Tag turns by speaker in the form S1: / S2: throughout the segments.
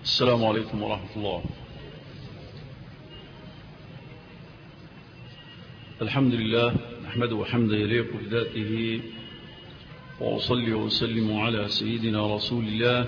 S1: السلام عليكم ورحمة الله. الحمد لله نحمده حمدا يليق بذاته، وأصلي وأسلم على سيدنا رسول الله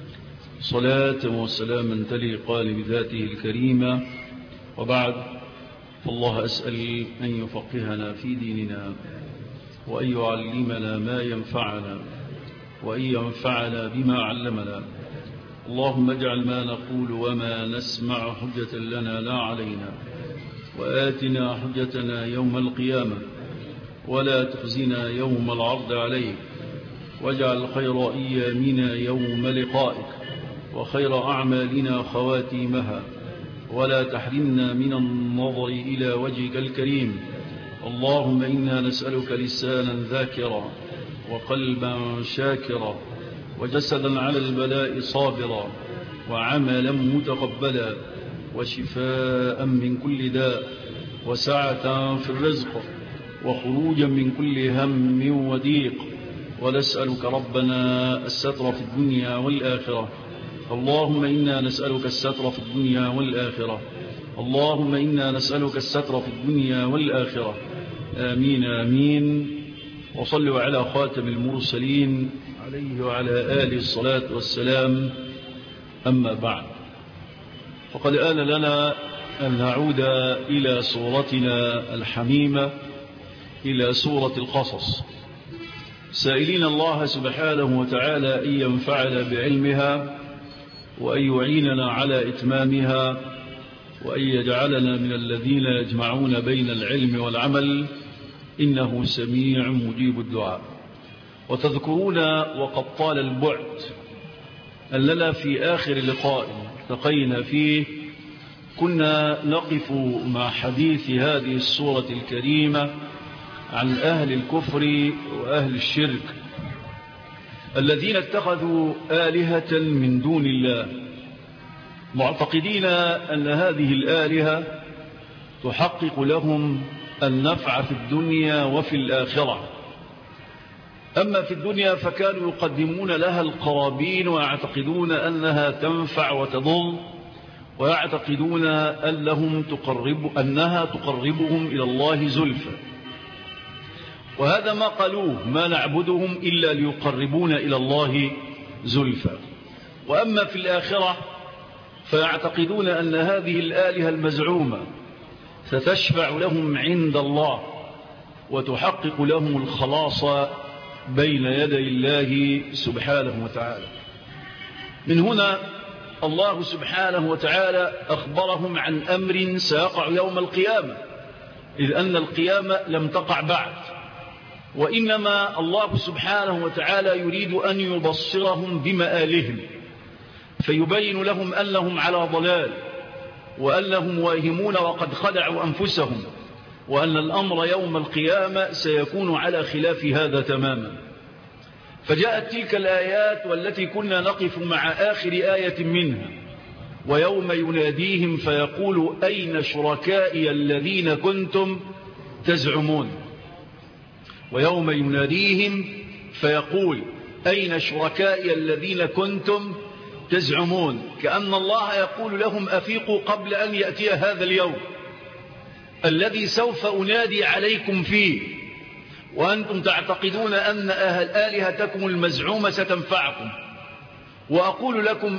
S1: صلاة وسلاما تليقان بذاته الكريمة. وبعد، فالله أسأل أن يفقهنا في ديننا، وأن يعلمنا ما ينفعنا، وأن ينفعنا بما علمنا. اللهم اجعل ما نقول وما نسمع حجة لنا لا علينا، وآتنا حجتنا يوم القيامة، ولا تخزنا يوم العرض عليك، واجعل خير أيامنا يوم لقائك، وخير أعمالنا خواتيمها، ولا تحرمنا من النظر إلى وجهك الكريم. اللهم إنا نسألك لسانا ذاكرا، وقلبا شاكرا، وجسدا على البلاء صابرا، وعملا متقبلا، وشفاء من كل داء، وسعة في الرزق، وخروجا من كل هم وضيق. ونسألك ربنا الستر في الدنيا والآخرة. اللهم إنا نسألك الستر في الدنيا والآخرة. اللهم إنا نسألك الستر في الدنيا والآخرة. آمين آمين. وصلوا على خاتم المرسلين عليه وعلى آله الصلاة والسلام. أما بعد، فقد آن لنا أن نعود إلى سورتنا الحميمة، إلى سورة القصص، سائلين الله سبحانه وتعالى أن ينفعنا بعلمها، وأن يعيننا على إتمامها، وأن يجعلنا من الذين يجمعون بين العلم والعمل، إنه سميع مجيب الدعاء. وتذكرون وقد طال البعد أننا في آخر لقاء التقينا فيه كنا نقف مع حديث هذه السورة الكريمة عن أهل الكفر وأهل الشرك الذين اتخذوا آلهة من دون الله، معتقدين أن هذه الآلهة تحقق لهم النفع في الدنيا وفي الآخرة. أما في الدنيا فكانوا يقدمون لها القرابين، ويعتقدون أنها تنفع وتضر، ويعتقدون أنها تقربهم إلى الله زلفى. وهذا ما قالوه: ما نعبدهم إلا ليقربون إلى الله زلفى. وأما في الآخرة فيعتقدون أن هذه الآلهة المزعومة ستشفع لهم عند الله، وتحقق لهم الخلاص بين يدي الله سبحانه وتعالى. من هنا الله سبحانه وتعالى أخبرهم عن أمر سيقع يوم القيامة، إذ أن القيامة لم تقع بعد، وإنما الله سبحانه وتعالى يريد أن يبصرهم بمآلهم، فيبين لهم أنهم على ضلال، وأنهم واهمون وقد خدعوا أنفسهم، وأن الأمر يوم القيامة سيكون على خلاف هذا تماما. فجاءت تلك الآيات والتي كنا نقف مع آخر آية منها: ويوم يناديهم فيقول أين شركائي الذين كنتم تزعمون. ويوم يناديهم فيقول أين شركائي الذين كنتم تزعمون، كأن الله يقول لهم: أفيقوا قبل أن يأتي هذا اليوم الذي سوف أنادي عليكم فيه، وأنتم تعتقدون أن آلهتكم المزعومة ستنفعكم، وأقول لكم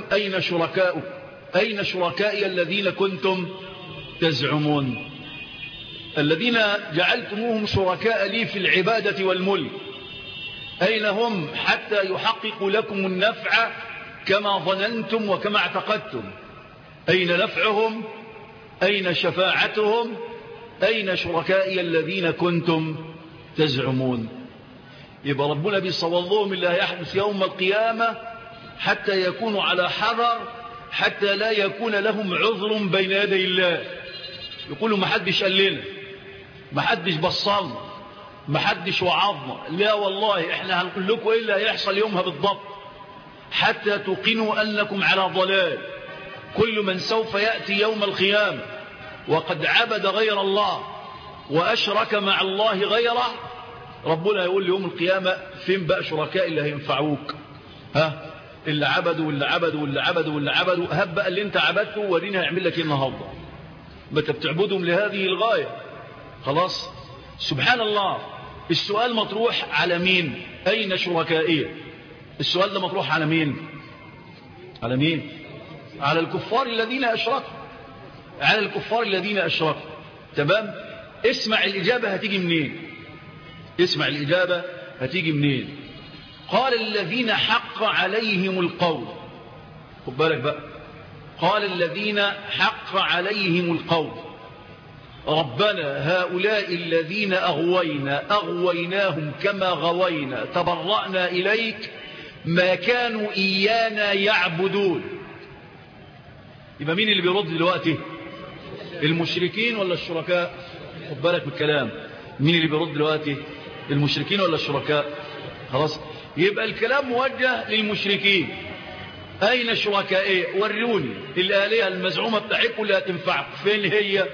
S1: أين شركائي الذين كنتم تزعمون، الذين جعلتموهم شركاء لي في العبادة والملك، أين هم حتى يحققوا لكم النفع كما ظننتم وكما اعتقدتم؟ أين نفعهم؟ أين شفاعتهم؟ أين شركائي الذين كنتم تزعمون؟ يبقى ربنا بيصور اللي هيحدث يوم القيامة حتى يكونوا على حذر، حتى لا يكون لهم عذر بين يدي الله، يقولوا ما حدش قال لنا، ما حدش بصلنا، ما حدش وعظنا. لا والله احنا هنقول لكم ايه اللي هيحصل يومها بالضبط حتى توقنوا أنكم على ضلال. كل من سوف يأتي يوم القيامة وقد عبد غير الله وأشرك مع الله غيره، ربنا يقول يوم القيامة: فين بقى شركاء اللي هينفعوك؟ اللي عبدوا واللي عبدوا واللي عبدوا واللي عبدوا، هب بقى اللي انت عبدته ورينا هيعمل لك ايه النهارده. ما انت بتعبدهم لهذه الغايه. خلاص. سبحان الله. السؤال مطروح على مين؟ اين شركائي؟ السؤال ده مطروح على مين؟ على مين؟ على الكفار الذين اشركوا. على الكفار الذين اشركوا. تمام. اسمع الاجابه هتيجي منين. اسمع الاجابه هتيجي منين. قال الذين حق عليهم القول. خد بالك بقى. قال الذين حق عليهم القول ربنا هؤلاء الذين أغويناهم كما غوينا تبرأنا إليك ما كانوا إيانا يعبدون. يبقى مين اللي بيرد دلوقتي؟ المشركين ولا الشركاء؟ خد بالك من الكلام. مين اللي بيرد دلوقتي؟ المشركين ولا الشركاء؟ خلاص. يبقى الكلام موجه للمشركين. أين شركائي؟ وروني الآلهة المزعومة بتاعتكم اللي هتنفعكم فين هي؟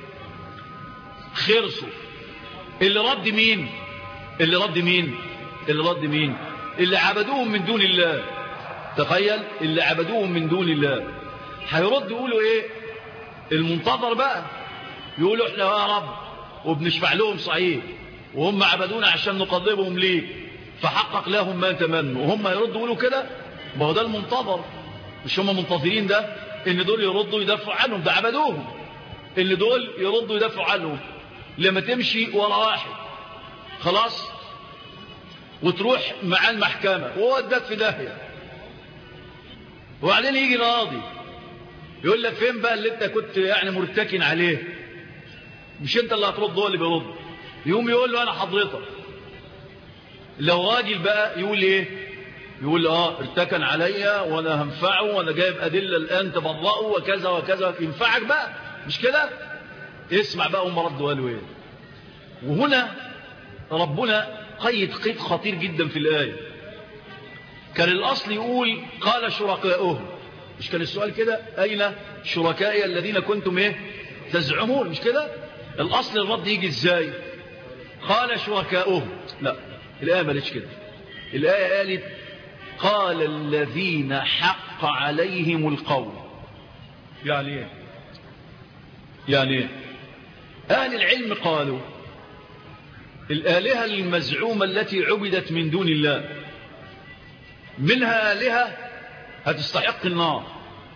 S1: خرصوا. اللي رد مين؟ اللي رد مين؟ اللي رد مين؟ اللي عبدوهم من دون الله. تخيل، اللي عبدوهم من دون الله هيرد يقولوا ايه؟ المنتظر بقى يقولوا احنا يا رب وبنشفع لهم صحيح وهم عبدونا عشان نقربهم ليه فحقق لهم ما تمنوا، وهم يردوا يقولوا كده. ما هو ده المنتظر. مش هم منتظرين ده ان دول يردوا يدافعوا عنهم، ده عبدوهم. اللي دول يردوا يدافعوا عنهم. لما تمشي ورا واحد خلاص وتروح مع المحكمة وهو اداك في داهية وبعدين يجي راضي يقول لك فين بقى اللي انت كنت يعني مرتكن عليه؟ مش انت اللي هترد، هو اللي بيرد. يقوم يقول له انا حضرتك. لو راجل بقى يقول ايه؟ يقول ارتكن عليا وانا هنفعه وانا جايب ادله الان تبرئه وكذا وكذا. ينفعك بقى مش كده؟ اسمع بقى هم ردوا قالوا ايه. وهنا ربنا قيد خطير جدا في الايه. كان الاصل يقول قال شركاؤهم. مش كان السؤال كده؟ اين شركائي الذين كنتم ايه تزعمون؟ مش كده؟ الاصل الرد يجي ازاي؟ قال شركاؤهم. لا، الايه ما قالتش كده. الايه قالت قال الذين حق عليهم القول. يعني ايه؟ يعني ايه؟ اهل العلم قالوا الآلهة المزعومة التي عبدت من دون الله منها آلهة هتستحق النار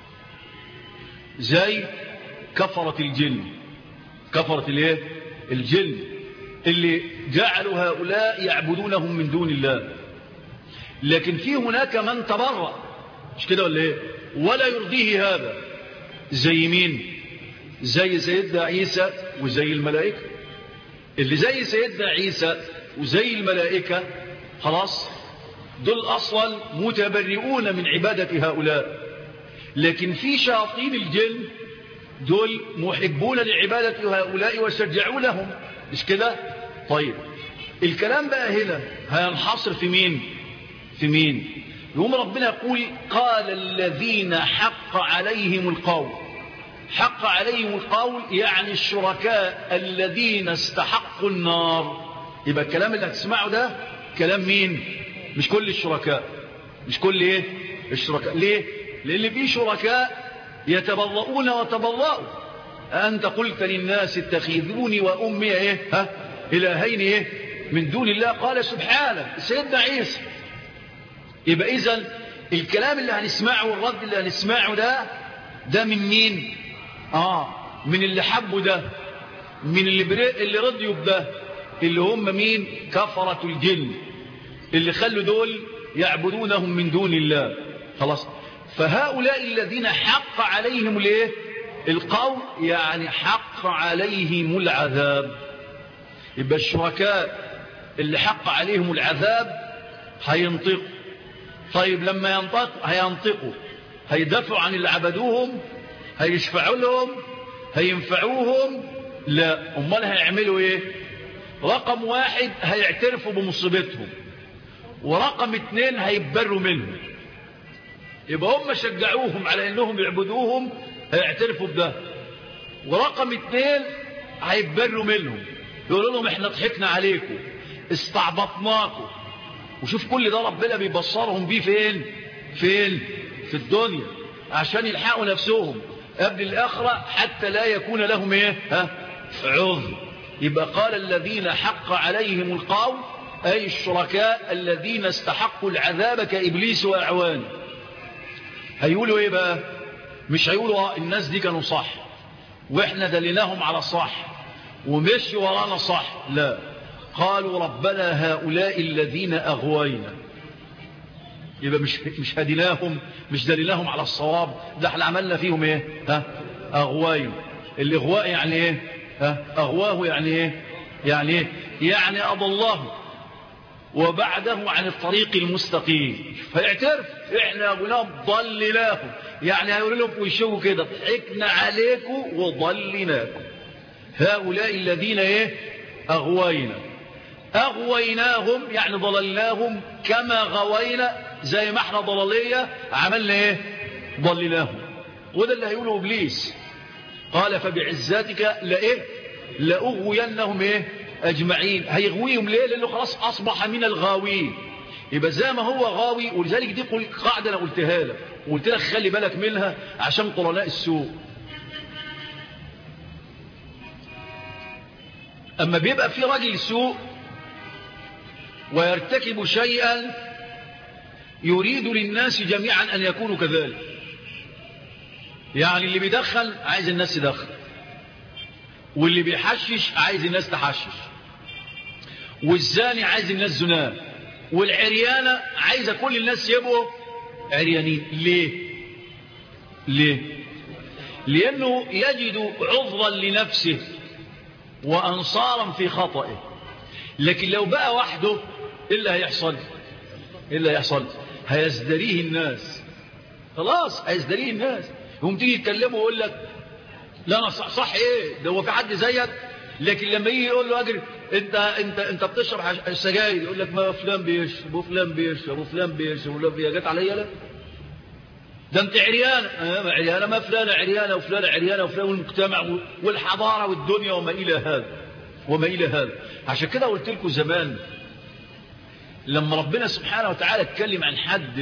S1: زي كفرة الجن. كفرة الايه؟ الجن اللي جعلوا هؤلاء يعبدونهم من دون الله. لكن في هناك من تبرأ، مش كده ولا ايه؟ ولا يرضيه هذا. زي مين؟ زي سيدنا عيسى وزي الملائكة. اللي زي سيدنا عيسى وزي الملائكة خلاص دول أصلا متبرئون من عبادة هؤلاء. لكن في شياطين الجن دول محبون لعبادة هؤلاء وشجعونهم، مش كده؟ طيب الكلام بقى هنا هينحصر في مين؟ في مين؟ يقوم ربنا يقول قال الذين حق عليهم القول. حق عليهم القول يعني الشركاء الذين استحقوا النار. يبقى الكلام اللي هتسمعه ده كلام مين؟ مش كل الشركاء. مش كل ايه؟ الشركاء. ليه؟ لان في شركاء يتبرؤون وتبرؤوا. أنت قلت للناس اتخذوني وأمي ايه؟ إلهين ايه؟ من دون الله. قال سبحانه سيدنا عيسى. يبقى إذن الكلام اللي هنسمعه والرد اللي هنسمعه ده من مين؟ من اللي حبوا ده، من اللي رضيوا بده، اللي هم مين؟ كفرة الجن اللي خلوا دول يعبدونهم من دون الله. خلاص. فهؤلاء الذين حق عليهم الايه؟ القول، يعني حق عليهم العذاب. يبقى الشركاء اللي حق عليهم العذاب هينطقوا. طيب لما هينطقوا هيدافعوا عن اللي عبدوهم؟ هيشفعوا لهم؟ هينفعوهم؟ لا. امال هيعملوا ايه؟ رقم واحد هيعترفوا بمصيبتهم، ورقم 2 هيتبروا منهم. يبقى هم شجعوهم على انهم يعبدوهم هيعترفوا بده، ورقم 2 هيتبروا منهم يقولوا لهم احنا ضحكنا عليكم استعبطناكم. وشوف كل ده ربنا بيبصرهم بيه فين؟ فين؟ في الدنيا، عشان يلحقوا نفسهم قبل الآخرة حتى لا يكون لهم عذر. يبقى قال الذين حق عليهم القول أي الشركاء الذين استحقوا العذاب كإبليس وأعوانه. هيقولوا ايه بقى؟ مش هيقولوا الناس دي كانوا صح واحنا دليناهم على الصح ومشوا ورانا صح، لا، قالوا ربنا هؤلاء الذين أغوينا. يبقى مش هديناهم، مش دليناهم على الصواب، ده احنا عملنا فيهم ايه؟ أغوين. الإغواء يعني ايه؟ أغواه يعني ايه؟ يعني أضله وبعده عن الطريق المستقيم. فيعترف احنا أغويناهم ضلناهم، يعني هيقول لهم ويشوفوا كده ضحكنا عليكم وضلناكم. هؤلاء الذين أغوينا، أغويناهم يعني ضللناهم كما غوينا، زي ما احنا ضلالية عملنا ضللناهم. وده اللي هيقوله إبليس، قال فبعزتك لأغوينهم أجمعين. هيغويهم ليه؟ لأنه خلاص أصبح من الغاوين. يبقى زي ما هو غاوي، ولذلك دي قاعدة أنا قلتها لك وقلت لك خلي بالك منها عشان قرناء السوء. أما بيبقى في راجل سوء ويرتكب شيئا يريد للناس جميعا أن يكونوا كذلك، يعني اللي بيدخن عايز الناس تدخن، واللي بيحشش عايز الناس تحشش، والزاني عايز الناس زناه، والعريانة عايزة كل الناس يبقوا عريانين. ليه؟ لأنه يجد عذرا لنفسه وأنصارا في خطئه. لكن لو بقى وحده إيه اللي هيحصل؟ هيزدريه الناس، خلاص هيزدريه الناس. هم تيجي يتكلموا ويقول لك لا أنا صح ايه ده، هو في حد زيك؟ لكن لما يجي يقول له أجري انت بتشرب السجاير، يقول لك ما فلان بيشرب وفلان بيشرب وفلان بيشرب وفلان جت عليا لا ده انت عريانة. عريانة ما فلان عريانة وفلان عريانة وفلان، والمجتمع والحضارة والدنيا وما إلى هذا. عشان كده قلت لكم زمان لما ربنا سبحانه وتعالى اتكلم عن حد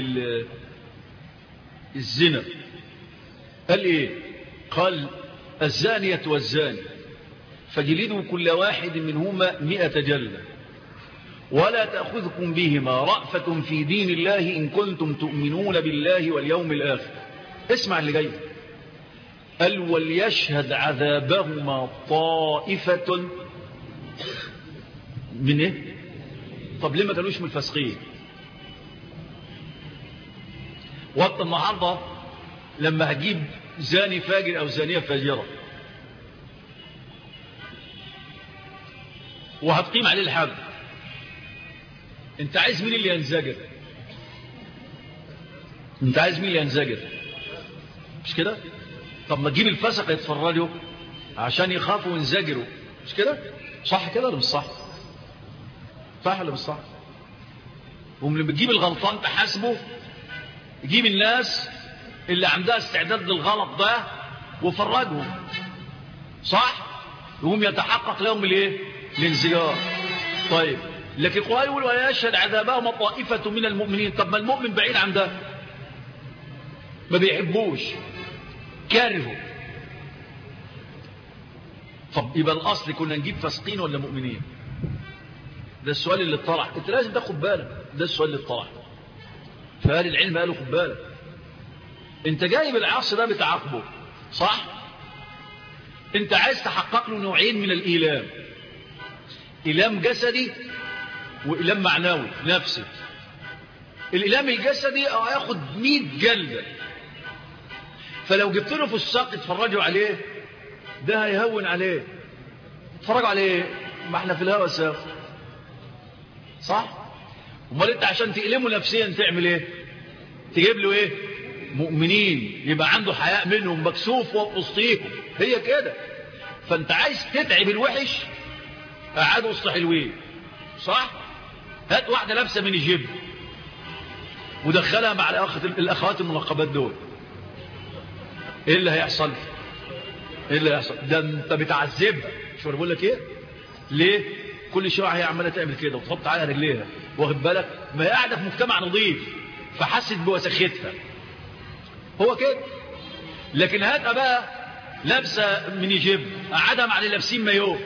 S1: الزنا قال ايه؟ قال الزانية والزاني فجلدوا كل واحد منهما 100 جلدة ولا تأخذكم بهما رأفة في دين الله إن كنتم تؤمنون بالله واليوم الآخر. اسمع اللي جاي، قال وليشهد عذابهما طائفة من ايه؟ طب ليه ما كانوش من الفاسقين؟ وقت النهارده لما هجيب زاني فاجر او زانية فاجرة وهتقيم عليه الحد، انت عايز مين اللي ينزجر؟ مش كده؟ طب ما تجيب الفسق يتفرجوا عشان يخافوا وينزجروا، مش كده؟ صح كده ولا مش صح؟ صح ولا مش صح؟ ولما بتجيب الغلطان تحاسبه، يجيب الناس اللي عندها استعداد للغلط ده وفرجهم، صح؟ يقوم يتحقق لهم الانزجار. طيب لكن القرآن يقول ويشهد عذابهم طائفة من المؤمنين. طب ما المؤمن بعيد عن ده، ما بيحبوش، كارهه. طب يبقى الأصل كنا نجيب فاسقين ولا مؤمنين؟ ده السؤال اللي اتطرح، انت لازم تاخد بالك، ده السؤال اللي اتطرح. فأهل العلم قالوا خد بالك، انت جايب العصر ده بتعاقبه، صح؟ انت عايز تحقق له نوعين من الإيلام، إيلام جسدي وإيلام معنوي نفسي. الإيلام الجسدي هياخد 100 جلدة، فلو جبت له في الساق اتفرجوا عليه ده هيهون عليه. اتفرجوا عليه، ما احنا في الهوى سوا، صح؟ امال انت عشان تقلمه نفسيا تعمل ايه؟ تجيب له مؤمنين يبقى عنده حياء منهم، مكسوف وسطيهم، هي كده. فانت عايز تتعب الوحش قعدوا وسط حلوين، صح؟ هات واحده لابسه من الجيب ودخلها مع الاخوات المنقبات دول، ايه اللي هيحصل؟ ده انت بتعذبها. شو انا بقول لك ليه؟ كل شويه هي عماله تعمل كده وتحط عليها رجليها، واخد بالك؟ ما هي قاعده في مجتمع نظيف، فحست بوسختها. هو كده. لكن هاتها بقى لابسه ميني جيب قعدها مع اللي لابسين مايوه،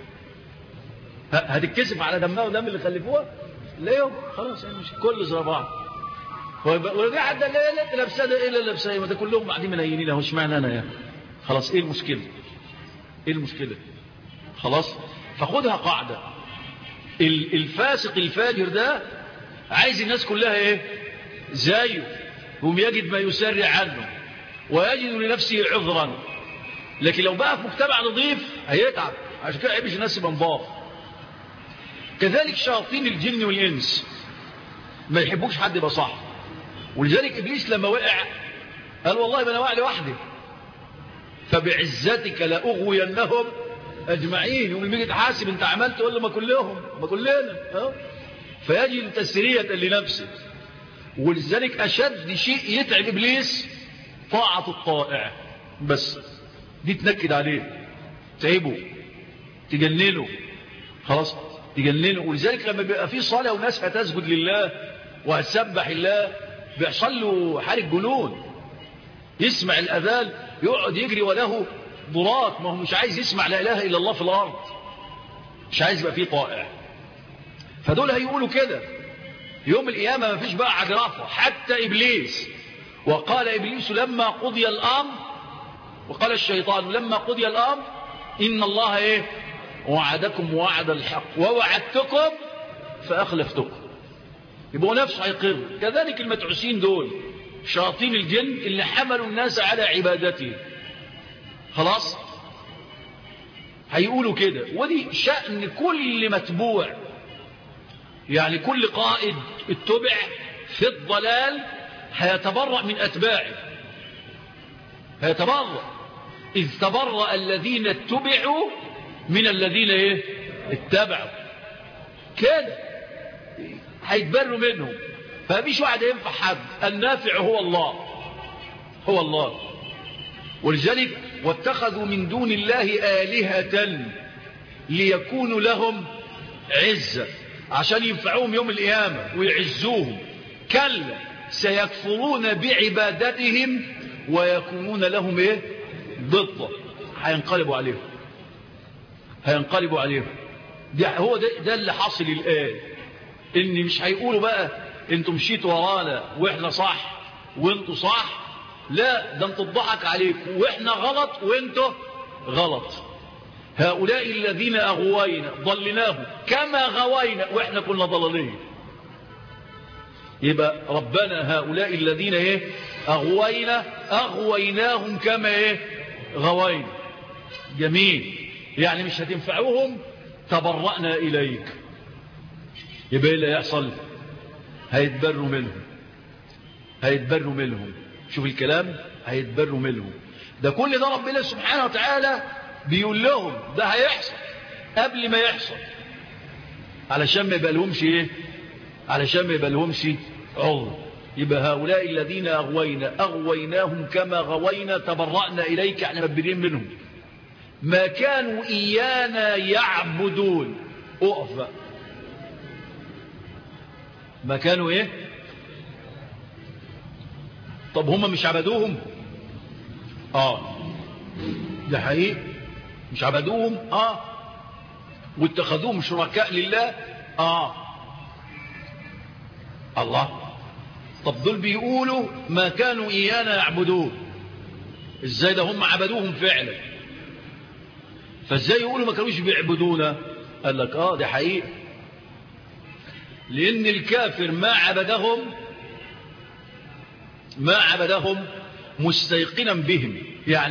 S1: هتتكسف على دمها ودم اللي خلفوها؟ لا خلاص يعني مش كل زي بعض. وده حد لا لابسه ده ايه اللي لابسه؟ ما ده كلهم قاعدين منينين اهو، اشمعنى انا يعني؟ خلاص ايه المشكله؟ ايه المشكله؟ خلاص. فخدها قاعده، الفاسق الفاجر ده عايز الناس كلها ايه؟ زيه، هم يجد ما يسرع عنه ويجد لنفسه عذرا. لكن لو بقى في مجتمع نظيف هيتعب، عشان كده عيبش الناس يبقى نضاف. كذلك شياطين الجن والانس ما يحبوش حد يبقى صح. ولذلك ابليس لما وقع قال والله ما انا واقع لوحدي، فبعزتك لاغوينهم اجمعين. يوم يجي تحاسب انت عملت، تقول له ما كلهم ما كلنا فيجد تسريه لنفسه. ولذلك اشد شيء يتعب ابليس طاعه الطائع، بس دي تنكد عليه، تعبه، تجننه، خلاص تجننه. ولذلك لما بيبقى في صلاه وناس هتسجد لله وهتسبح الله بيحصل له حالة جنون، يسمع الأذان يقعد يجري وله ضرات، ما هو مش عايز يسمع لا إله إلا الله في الأرض، مش عايز يبقى فيه طائع. فدول هيقولوا كده يوم القيامة ما فيش بقى عجرافة حتى إبليس. وقال إبليس لما قضي الأمر، وقال الشيطان لما قضي الأمر إن الله إيه وعدكم وعد الحق ووعدتكم فأخلفتكم. يبقوا نفسه هيقر. كذلك المتعوسين دول شياطين الجن اللي حملوا الناس على عبادته، خلاص هيقولوا كده. ودي شأن كل متبوع، يعني كل قائد اتبع في الضلال هيتبرأ من أتباعه، هيتبرأ. إذ تبرأ الذين اتبعوا من الذين ايه اتبعوا، كده هيتبروا منهم. فمفيش واحد ينفع حد، النافع هو الله، هو الله. ولذلك واتخذوا من دون الله آلهة ليكونوا لهم عزة، عشان ينفعوهم يوم القيامة ويعزوهم. كلا سيكفرون بعبادتهم ويكونون لهم ايه ضد، هينقلبوا عليهم، هينقلبوا عليهم. هو ده اللي حاصل الآن، ان مش هيقولوا بقى انتوا مشيتوا ورانا واحنا صح وانتوا صح، لا ده انتوا اتضحك عليكم واحنا غلط وانتوا غلط. هؤلاء الذين اغوينا ضلناهم كما غوينا واحنا كنا ضلالين. يبقى ربنا هؤلاء الذين ايه اغوينا اغويناهم كما ايه غوينا. جميل، يعني مش هتنفعوهم تبرأنا اليك. يبقى ايه اللي هيحصل؟ هيتبروا منهم، هيتبروا منهم. شوف الكلام، هيتبروا منهم. ده كل ده ربنا سبحانه وتعالى بيقول لهم ده هيحصل قبل ما يحصل، علشان ما يبقى لهمش ايه، علشان ما يبقى لهمش عذر. يبقى هؤلاء الذين اغويناهم كما غوينا تبرأنا اليك، يعني مبرين منهم. ما كانوا ايانا يعبدون. اقف، ما كانوا ايه؟ طب هم مش عبدوهم؟ ده حقيقي مش عبدوهم، واتخذوهم شركاء لله. الله. طب دول بيقولوا ما كانوا ايانا يعبدون، ازاي ده هم عبدوهم فعلا، فازاي يقولوا ما كانوش بيعبدونا؟ قال لك ده حقيقي، لأن الكافر ما عبدهم مستيقنا بهم، يعني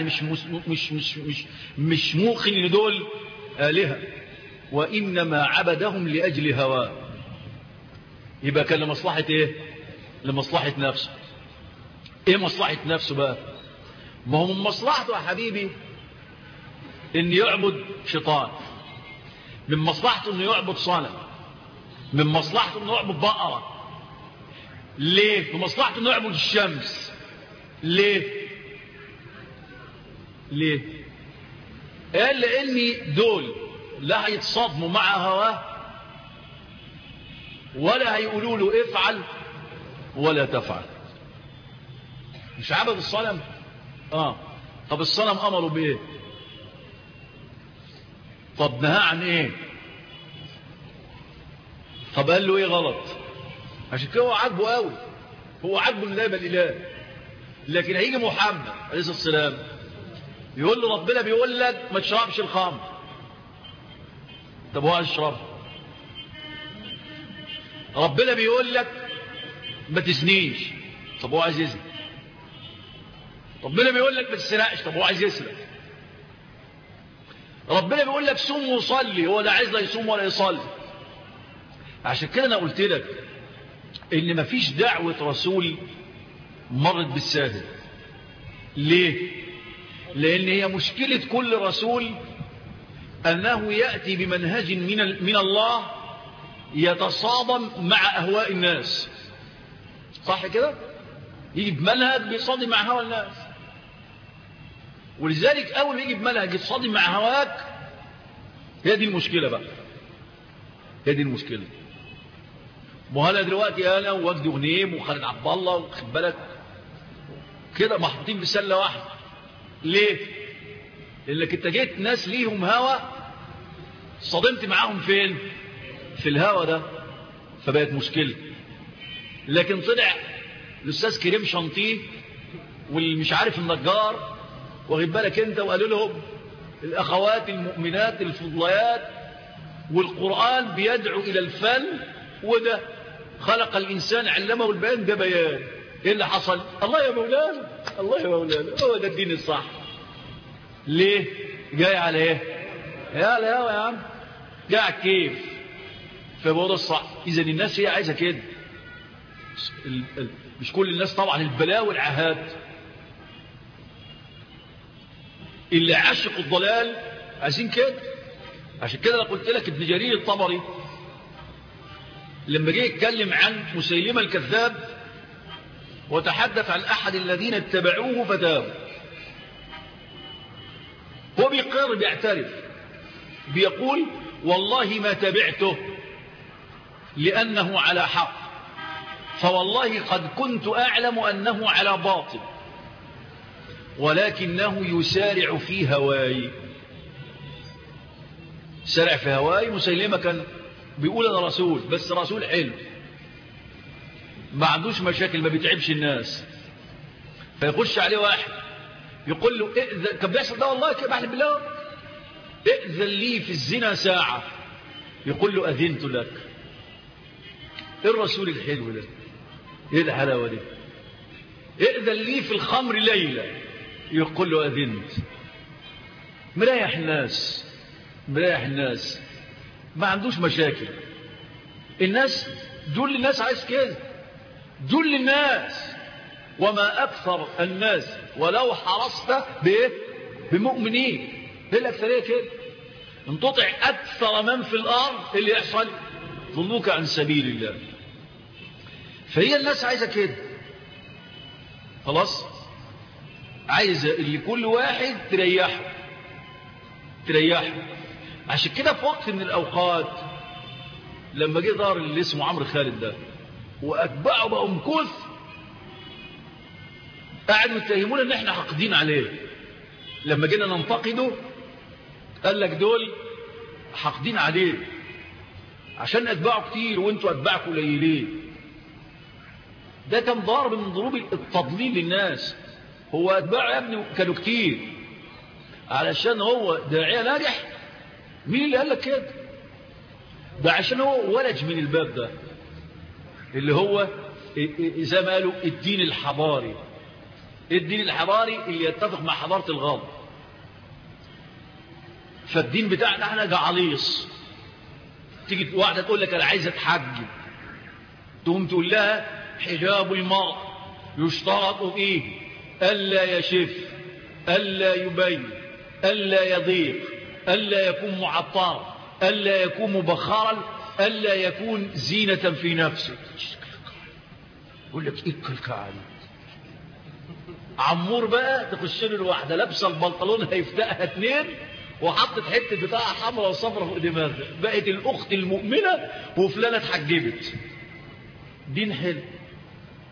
S1: مش موقن ان دول آلهة، وإنما عبدهم لأجل هواه. يبقى كان لمصلحة ايه؟ لمصلحة نفسه. ايه مصلحة نفسه بقى؟ ما هو من مصلحته يا حبيبي ان يعبد شيطان، من مصلحته انه يعبد صنم، من مصلحته انه يعبد بقرة. ليه؟ من مصلحته انه يعبد الشمس. ليه؟ قال لاني دول لا هيتصادموا مع هواه ولا هيقولوا له افعل ولا تفعل. مش عبد الصنم؟ طب الصنم امره بايه؟ طب نهى عن ايه؟ طب قال له ايه غلط؟ عشان كده هو عاجبه قوي، هو عاجبه ان ده يبقى الاله. لكن هيجي محمد عليه الصلاه والسلام يقول له ربنا بيقول لك ما تشربش الخمر، طب هو عايز يشربها. ربنا بيقول لك ما تزنيش، طب هو عايز يزني. ربنا بيقول لك ما تسرقش، طب هو عايز يسرق. ربنا بيقول لك صوم وصلي، هو لا عايز لا يصوم ولا يصلي. عشان كده انا قلت لك ان مفيش دعوة رسول مرت بالساهل. ليه؟ لان هي مشكلة كل رسول انه يأتي بمنهج من الله يتصادم مع اهواء الناس. صح كده؟ يجي بمنهج بيصادم مع هواء الناس. ولذلك اول ما يجي بمنهج يتصادم مع هواك، هي دي المشكلة بقى، هي دي المشكلة. وهلا دلوقتي انا ووجدي غنيم وخالد عبد الله واخد بالك كده محطوطين بسله واحده. ليه؟ لانك انت جيت ناس ليهم هوى صدمت معاهم فين؟ في الهوى ده، فبقت مشكله. لكن طلع الاستاذ كريم شنطيه والمش عارف النجار واخد بالك انت، وقالوا لهم الاخوات المؤمنات الفضليات والقران بيدعو الى الفن، وده خلق الإنسان علمه البيان، ده بيان. إيه اللي حصل؟ الله يا مولانا، الله يا مولانا، هو ده الدين الصح. ليه؟ جاي على إيه؟ يا لا يا عم، جاي على كيف؟ فهو ده الصح. إذا الناس هي عايزة كده. مش كل الناس طبعا البلاء والعهات. اللي عاشق الضلال عايزين كده. عشان كده أنا قلت لك ابن جرير الطبري لما جه يتكلم عن مسيلمة الكذاب وتحدث عن أحد الذين اتبعوه فتابوا، هو بيقر بيعترف بيقول والله ما تبعته لأنه على حق، فوالله قد كنت أعلم أنه على باطل ولكنه يسارع في هواي. سارع في هواي. مسيلمة كان بيقول أنا رسول، بس رسول حلو ما عندوش مشاكل، ما بيتعبش الناس. فيخش عليه واحد يقول له ائذن، كان بيحصل ده والله كده بحلف بالله، ائذن لي في الزنا ساعة، يقول له أذنت لك. ايه الرسول الحلو ده؟ ايه الحلاوة دي؟ ائذن لي في الخمر ليلة، يقول له أذنت. مريح الناس، مريح الناس، ما عندوش مشاكل. الناس دول الناس عايز كده، دول الناس. وما أكثر الناس ولو حرصت بإيه؟ بمؤمنين. هي الأكثرية كده. ان تطع أكثر من في الأرض اللي يحصل ضلوك عن سبيل الله. فهي الناس عايزة كده خلاص، عايزة اللي كل واحد تريحه تريحه. عشان كده في وقت من الأوقات لما جه دار اللي اسمه عمرو خالد ده وأتباعه بقوا مكوث، قاعدوا يتهمون ان احنا حاقدين عليه. لما جينا ننتقده قال لك دول حاقدين عليه عشان أتباعه كتير وانتوا أتباعكم قليلين. ده كان ضرب من ضروب التضليل للناس. هو أتباعه يا ابني كانوا كتير علشان هو داعية ناجح. مين اللي قال لك كده؟ ده عشان هو ولج من الباب ده اللي هو زي ما قالوا الدين الحضاري. الدين الحضاري اللي يتفق مع حضارة الغرب. فالدين بتاعنا احنا جعليص. تيجي واحدة تقول لك انا عايزة اتحجب، تقوم تقول لها حجاب المرء يشترط فيه ألا يشف، ألا يبين، ألا يضيق، ألا يكون معطر، ألا يكون مبخرا، ألا يكون زينة في نفسه. يقول لك ايه الكلكعة دي؟ عمور بقى تخش له الواحدة لابسه البنطلون هيفتقها اتنين وحطت حته بتاعها حمراء وصفراء فوق دماغها، بقت الاخت المؤمنه وفلانه اتحجبت. دين حلو.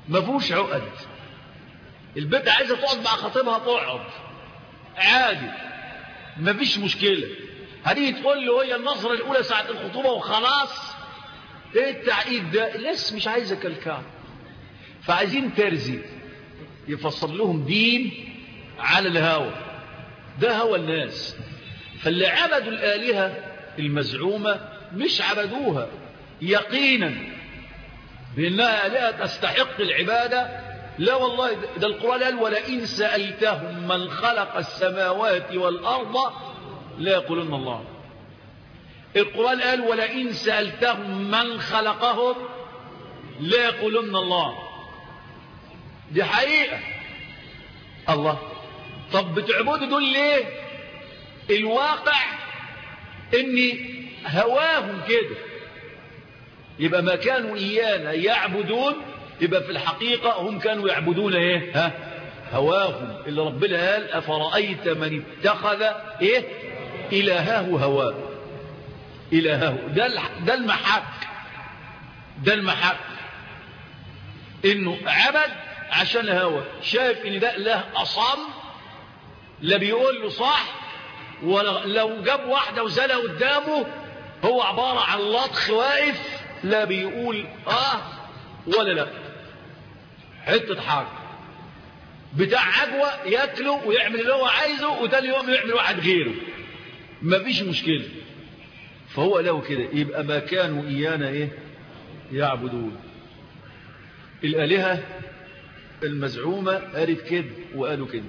S1: ما فيهوش عقد. البنت عايزة تقعد مع خطيبها تقعد عادي، ما فيش مشكلة. هدي تقول له هي النظرة الأولى ساعة الخطوبة وخلاص، ايه التعقيد ده؟ لسه مش عايزة كالكعب. فعايزين ترزي يفصل لهم دين على الهوى، ده هوى الناس. فاللي عبدوا الآلهة المزعومة مش عبدوها يقينا بأنها آلهة تستحق العبادة، لا والله. ده القرآن قال ولئن سألتهم من خلق السماوات والأرض لا يقولون الله. القرآن قال ولئن سألتهم من خلقهم لا يقولون الله. دي حقيقة. الله، طب بتعبدوا دول ليه؟ الواقع ان هواهم كده. يبقى ما كانوا إيانا يعبدون، يبقى في الحقيقة هم كانوا يعبدون ايه؟ هواهم. اللي ربنا قال أفرأيت من اتخذ ايه إلهه هواه. إلهه ده المحك، ده المحك، انه عبد عشان هوى. شايف ان ده له أصم، لا بيقول له صح، ولو جاب واحدة وزلها قدامه هو عبارة عن لطخ واقف، لا بيقول ولا لا. حتة حاجة بتاع عجوة ياكله ويعمل اللي هو عايزه، وتاني يوم يعمل واحد غيره، مفيش مشكلة. فهو له كده. يبقى ما كانوا إيانا ايه يعبدون. الآلهة المزعومة قالت كده وقالوا كده.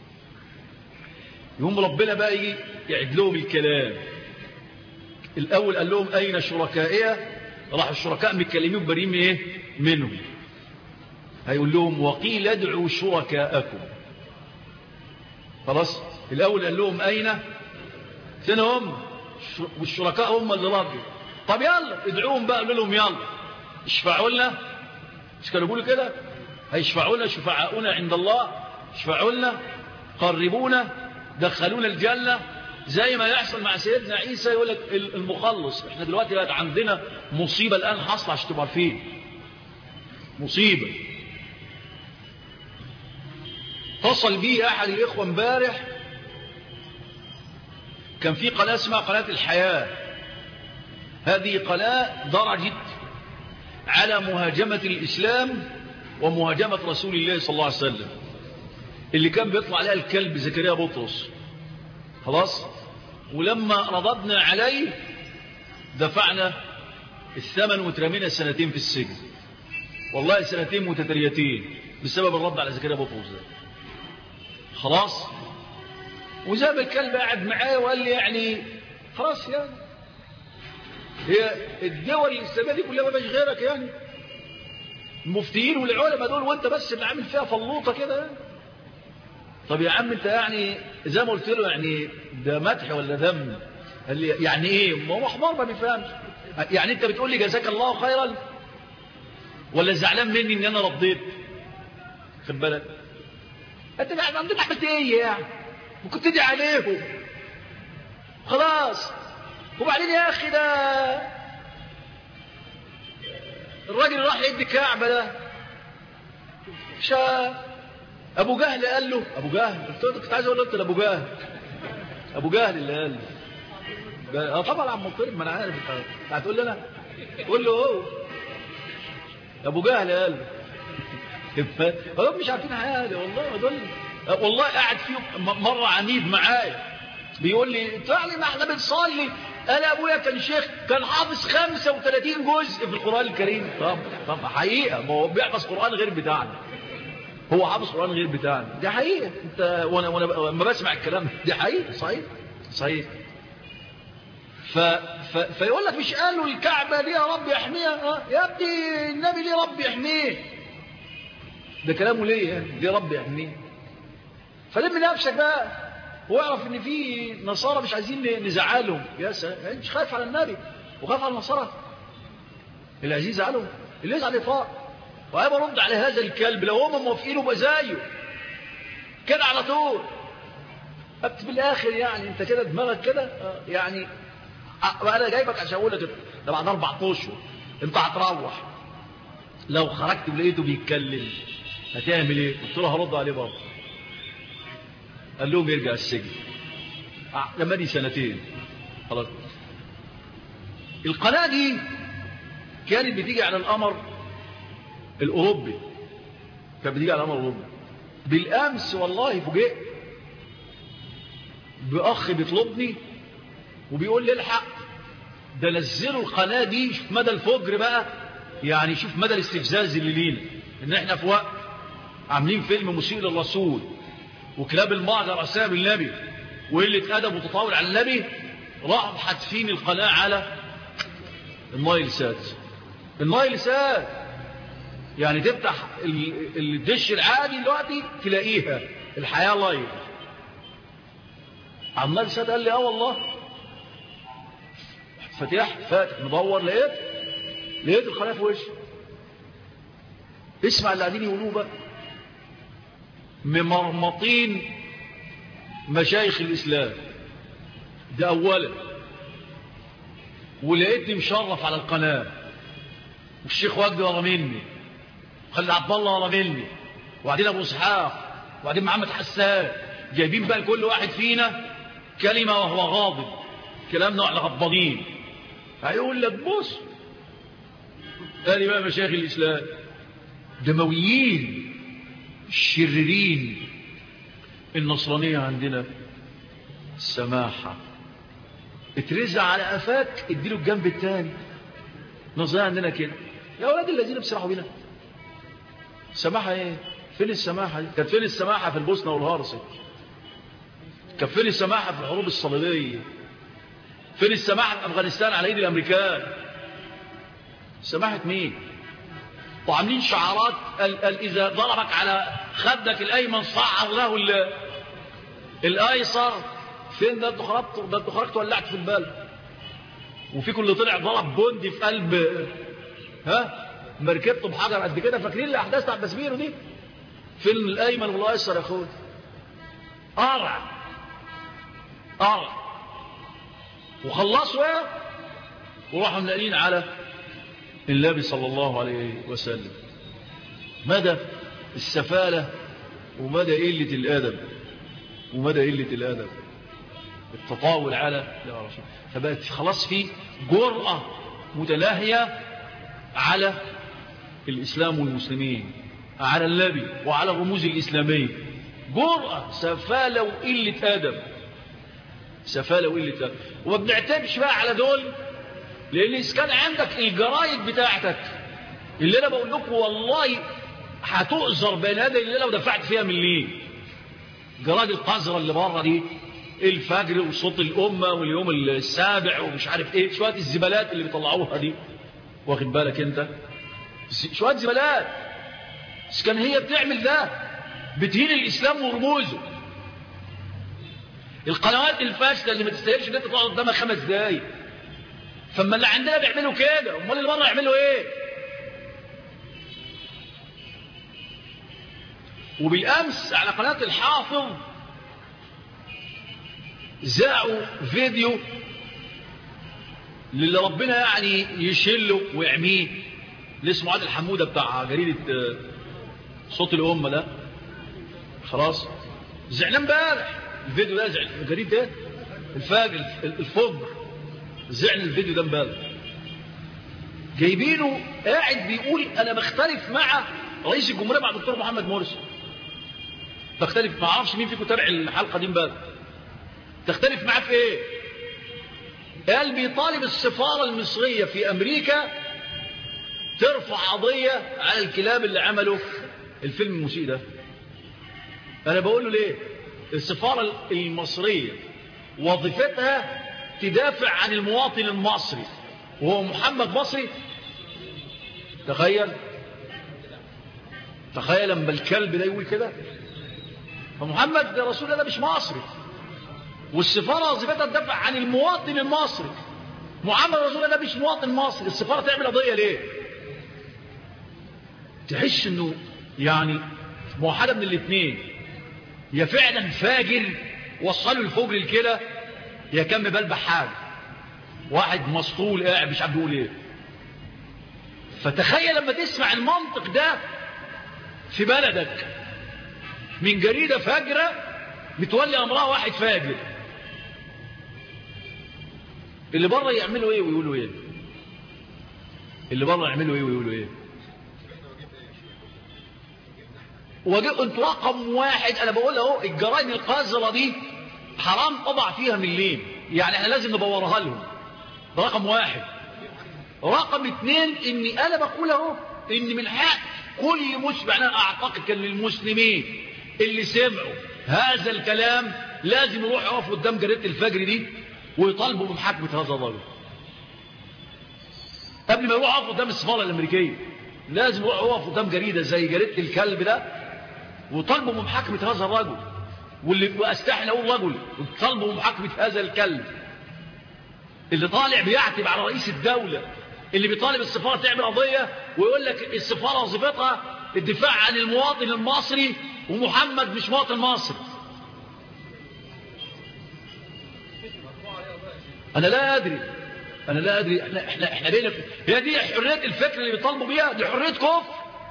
S1: يوم ربنا بقى يجي يعد لهم الكلام. الأول قال لهم أين شركائي؟ راح الشركاء متكلمين بريم ايه منهم. هيقول لهم وقيل ادعوا شركاءكم. خلاص. الأول قال لهم أين؟ فين هم؟ والشركاء هم اللي راضوا. طب يلا ادعوهم بقى. قالوا لهم يلا اشفعوا لنا. مش كانوا يقولوا كده؟ هيشفعوا لنا شفعاؤنا عند الله، اشفعوا لنا، قربونا، دخلونا الجنة، زي ما يحصل مع سيدنا عيسى. يقول لك المخلص. احنا دلوقتي بقت عندنا مصيبة الآن حصل عشان تبقى عارفين. مصيبة اتصل بيه أحد الإخوة امبارح. كان في قناة اسمها قناة الحياة. هذه قناة درجت على مهاجمة الإسلام ومهاجمة رسول الله صلى الله عليه وسلم، اللي كان بيطلع عليها الكلب زكريا بطرس. خلاص. ولما رددنا عليه دفعنا الثمن وترمينا سنتين في السجن. والله سنتين متتاليتين بسبب الرد على زكريا بطرس ده. خلاص. وجاب الكلب قاعد معايا وقال لي يعني خلاص يعني هي الدول الإسلامية دي كلها ما فيش غيرك يعني، المفتيين والعلماء دول، وانت بس اللي عامل فيها فلوطة كده يعني. طب يا عم انت يعني زي ما قلت له يعني ده مدح ولا ذم؟ قال لي يعني ايه؟ ما هو حمار ما بيفهمش. يعني انت بتقول لي جزاك الله خيرا ولا زعلان مني ان انا رديت؟ خد بالك انت عملت ايه يعني؟ ممكن تدعي عليهم خلاص. وبعدين يا اخي ده الراجل راح يدي كعبة ده ابو جهل قال له. ابو جهل كنت عايز اقول له انت ابو جهل. ابو جهل اللي قال طبعا عم مطرب. ما انا عارف انت هتقول لي انا. قول له هو ابو جهل قال هم مش عارفين حاجه والله. دول والله قاعد فيهم مره عنيد معايا بيقول لي تعالي ما احنا بنصلي. انا ابويا كان شيخ كان حافظ 35 جزء في القران الكريم. طب حقيقه ما هو بيحفظ قران غير بتاعنا. هو حافظ قرآن غير بتاعنا. دي حقيقة. انت وانا ما بسمع الكلام دي حقيقة. صحيح. فيقول لك مش قالوا الكعبة دي يا رب يحميها؟ يا ابني النبي ليه رب يحميه؟ ده كلامه ليه يعني؟ ليه رب يحميه؟ فلم نفسك بقى واعرف ان في نصارى مش عايزين نزعلهم. يا سلام، مش خايف على النبي وخايف على النصارى؟ اللي عايز يزعلهم اللي يزعل يطاق. وأنا برد على هذا الكلب لو هم موافقينه بزايه كده على طول. في الآخر يعني انت كده دماغك كده يعني انا جايبك عشان اقول لك ده بعد 4 اشهر انت هتروح لو خرجت ولقيته بيتكلم هتعمل ايه؟ قلت له هرد عليه برضه. قال لهم يرجع السجن. لما دي 2 سنين خلاص. القناة دي كانت بتيجي على القمر الأوروبي، كانت بتيجي على القمر الأوروبي. بالأمس والله فوجئت بأخ بيطلبني وبيقول لي الحق ده نزلوا القناة دي. شوف مدى الفجر بقى، يعني شوف مدى الاستفزاز اللي لينا، ان احنا في وقت عاملين فيلم مسيء للرسول وكلاب المعجر أساب النبي وقلة أدب وتطاول على النبي، راحوا حاتفين القناة على النايل سات. النايل سات يعني تفتح الدش العادي دلوقتي تلاقيها الحياة لايف على النايل سات. قال لي والله. فاتح مدور لقيت القناة في وشي. اسمع اللي قاعدين يقولوه بقى، ممرمطين مشايخ الإسلام ده أولا، ولقيتني مشرف على القناة، والشيخ وجدي ورا مني، وخالد عبد الله ورا مني، وبعدين أبو إسحاق، وبعدين محمد حسان، جايبين بقى لكل واحد فينا كلمة وهو غاضب، كلامنا واحنا غضبانين. هيقول لك بص تاني بقى مشايخ الإسلام دمويين الشريرين. النصرانية عندنا السماحة، اترزع على قفاك اديله الجنب التاني. النصرانية عندنا كده. يا أولاد الذين بيسرحوا بينا، السماحة ايه؟ فين السماحة دي؟ كانت فين السماحة في البوسنة والهرسك؟ كانت فين السماحة في الحروب الصليبية؟ فين السماحة في أفغانستان على ايد الأمريكان؟ سماحة مين؟ وعاملين شعارات إذا ضربك على خدك الأيمن صعر له الأيسر. فين ده؟ انتوا خرجتوا ولعت في البلد. وفي كل طلع ضرب بندي في قلب مركبته بحجر قد كده. فاكرين الأحداث بتاع بسبيرو دي؟ فين الأيمن والأيسر يا أخوي؟ قرع وخلصوا وراحوا منقلين على النبي صلى الله عليه وسلم. مدى السفالة ومدى قلة الأدب التطاول على رسول. فبقت خلاص في جرأة متلاهية على الإسلام والمسلمين، على النبي وعلى الرموز الإسلامية. جرأة، سفالة وقلة أدب. وما بنعتبش بقى على دول، لأن إذا كان عندك الجرايد بتاعتك اللي أنا بقول لكم والله هتؤذر بين هذا اللي لو دفعت فيها مليين. جرايد القذرة اللي بره دي، الفجر وصوت الأمة واليوم السابع ومش عارف إيه، شوية الزبالات اللي بيطلعوها دي، واخد بالك أنت؟ شوية زبالات. إذا كان هي بتعمل ده بتهين الإسلام ورموزه. القنوات الفاشلة اللي ما تستاهلش ان انت تقعد قدامها 5 دقايق. فما اللي عندنا بيعملوا كده، امال اللي بره يعملوا ايه؟ وبالامس على قناة الحافظ ذاعوا فيديو للي ربنا يعني يشله ويعميه، اللي اسمه عادل حمودة بتاع جريدة صوت الأمة ده. خلاص زعلان امبارح الفيديو ده، زعل جريدة ايه؟ الفجر زعل الفيديو ده امبارح. جايبينه قاعد بيقول انا بختلف مع رئيس الجمهورية مع الدكتور محمد مرسي. بختلف، ما اعرفش مين فيكم تابع الحلقة دي امبارح. تختلف معاه في ايه؟ قال بيطالب السفارة المصرية في امريكا ترفع قضية على الكلاب اللي عملوا الفيلم المسيء ده. انا بقول له ليه؟ السفارة المصرية وظيفتها تدافع عن المواطن المصري وهو محمد مصري. تخيل لما الكلب ده يقول كده. فمحمد رسول الله مش مصري، والسفارة وظيفتها تدافع عن المواطن المصري. محمد رسول الله مش مواطن مصري، السفارة تعمل قضية ليه؟ تحس انه يعني موحدة من الاثنين، يا فعلا فاجر وصلوا الفجر الكلى، يا كم بلبح حاجة واحد مسطول قاعد مش عارف يقول ايه. فتخيل لما تسمع المنطق ده في بلدك من جريدة فاجرة بتولي أمرها واحد فاجر، اللي بره يعملوا ايه ويقولوا ايه؟ اللي بره يعملوا ايه ويقولوا ايه؟ انت رقم واحد. انا بقول اهو الجرائد القذرة دي حرام طبع فيها مليم، يعني احنا لازم نبورها لهم. ده رقم واحد. رقم اثنين، اني انا بقول اهو ان من حق كل مسلم، انا اعتقد ان المسلمين اللي سمعوا هذا الكلام لازم يروحوا يقفوا قدام جريدة الفجر دي ويطالبوا بمحاكمة هذا الرجل. قبل ما يروحوا يقفوا قدام السفارة الامريكية لازم يروحوا يقفوا قدام جريدة زي جريدة الكلب ده ويطالبوا بمحاكمة هذا الرجل، واللي واستحي اقول رجل، ويطالبوا بمحاكمة هذا الكلب اللي طالع بيعتب على رئيس الدولة، اللي بيطالب السفارة تعمل قضية ويقول لك السفارة وظيفتها الدفاع عن المواطن المصري ومحمد مش مواطن مصري. انا لا ادري احنا بينا هي دي حرية الفكر اللي بيطالبوا بيها؟ دي حرية كفر،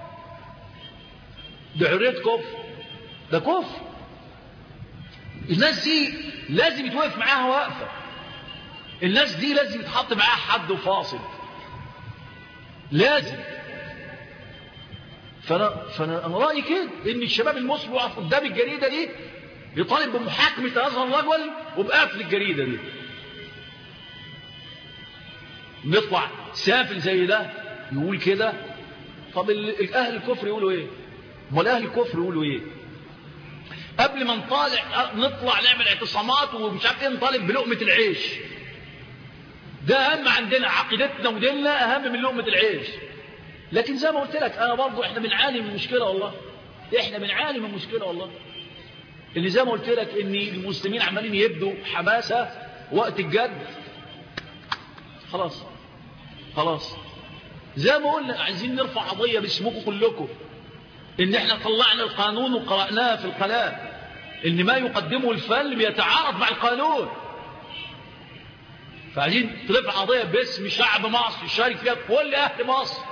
S1: دي حرية كفر، ده كفر. الناس دي لازم يتوقف معاها وقفة، الناس دي لازم يتحط معاها حد وفاصل، لازم. فانا رأيي كده ان الشباب المسلم يقف قدام الجريدة دي يطالب بمحاكمة هذا الرجل وبقفل الجريدة دي. نطلع سافل زي ده يقول كده، طب اهل الكفر يقولوا ايه؟ امال اهل الكفر يقولوا ايه؟ قبل ما نطلع نعمل اعتصامات ومش عارف ايه، نطالب بلقمة العيش. ده اهم عندنا، عقيدتنا وديننا اهم من لقمة العيش. لكن زي ما قلت لك انا برضو احنا بنعاني من مشكلة والله، احنا بنعاني من مشكلة والله، اللي زي ما قلت لك ان المسلمين عمالين يبدوا حماسة وقت الجد خلاص. زي ما قلنا عايزين نرفع قضية باسمكم كلكم ان احنا طلعنا القانون وقرأناه في القناة ان ما يقدمه الفن بيتعارض مع القانون، فعايزين ترفع قضية باسم شعب مصر يشارك فيها كل اهل مصر